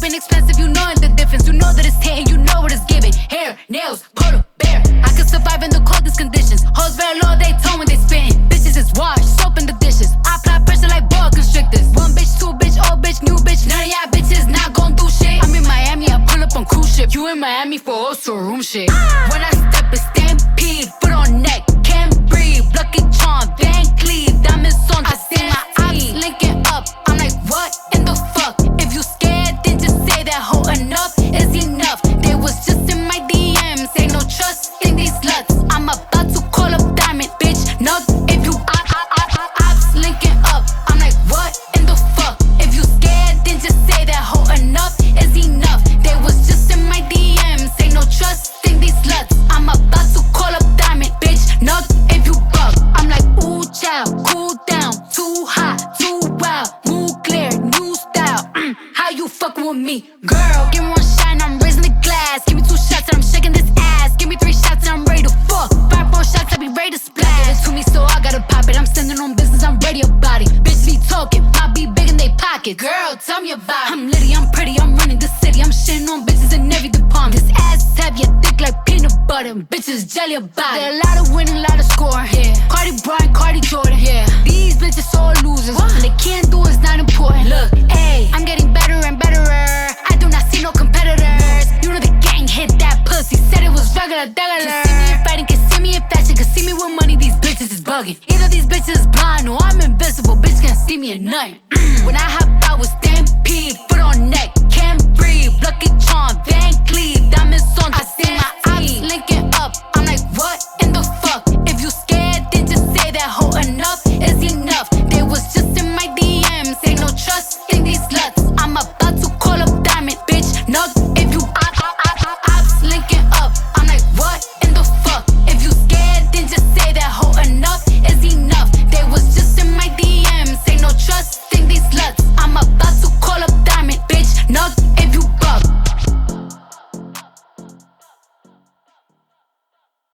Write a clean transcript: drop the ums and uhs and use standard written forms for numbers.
and expensive, you know the difference. You know that it's hitting, you know what it's giving. Hair, nails, polar bear. I can survive in the coldest conditions. Hoes very low, they tone when they spittin'. Bitches is washed, soap in the dishes. I apply pressure like boa constrictors. One bitch, two bitch, old bitch, new bitch. None of y'all bitches not gon' do shit. I'm in Miami, I pull up on cruise ship. You in Miami for also room shit. When I step, it's stampede, foot on neck, can't breathe. Lucky Charm, Van Cleef, diamonds on the I see my eyes linking up. I'm like, what in the fuck? If you scared, then just say that hoe. Enough is enough. They was just in my DMs. Ain't no trust in these sluts. I'm about to call up Diamond, bitch. No, if you ops linking up. I'm like, what in the fuck? If you scared, then just say that hoe. Enough is enough. They was just in my DMs. Ain't no trust in these sluts. I'm about to call up Diamond, bitch. No, if you buck. I'm like, ooh, child, cool down. Too hot, too wild. Move clear, new style. How you fucking with me? Girl, give me one shot and I'm raising the glass. Give me 2 shots and I'm shaking this ass. Give me 3 shots and I'm ready to fuck. 5 more shots, I be ready to splash. Give it to me so I gotta pop it. I'm standing on business, I'm ready about it. Bitch be talking, might be big in they pockets. Girl, tell me about it. I'm litty, I'm pretty, I'm running the city. I'm shitting on bitches in every department. This ass is heavy, thick like peanut butter. Bitches jelly about it. There a lot of winning, a lot of scoring. Yeah. Cardi Bryant, Cardi Jordan. Yeah. These bitches all losers. What they can't do is not important. Look, ayy, I'm getting better and betterer. I do not see no competitors. You know the gang hit that pussy. Said it was regular. Can see me in fighting, can see me in fashion, can see me with money. These bitches is bugging. Either these bitches is blind or I'm invisible. Bitch can't see me at night. When I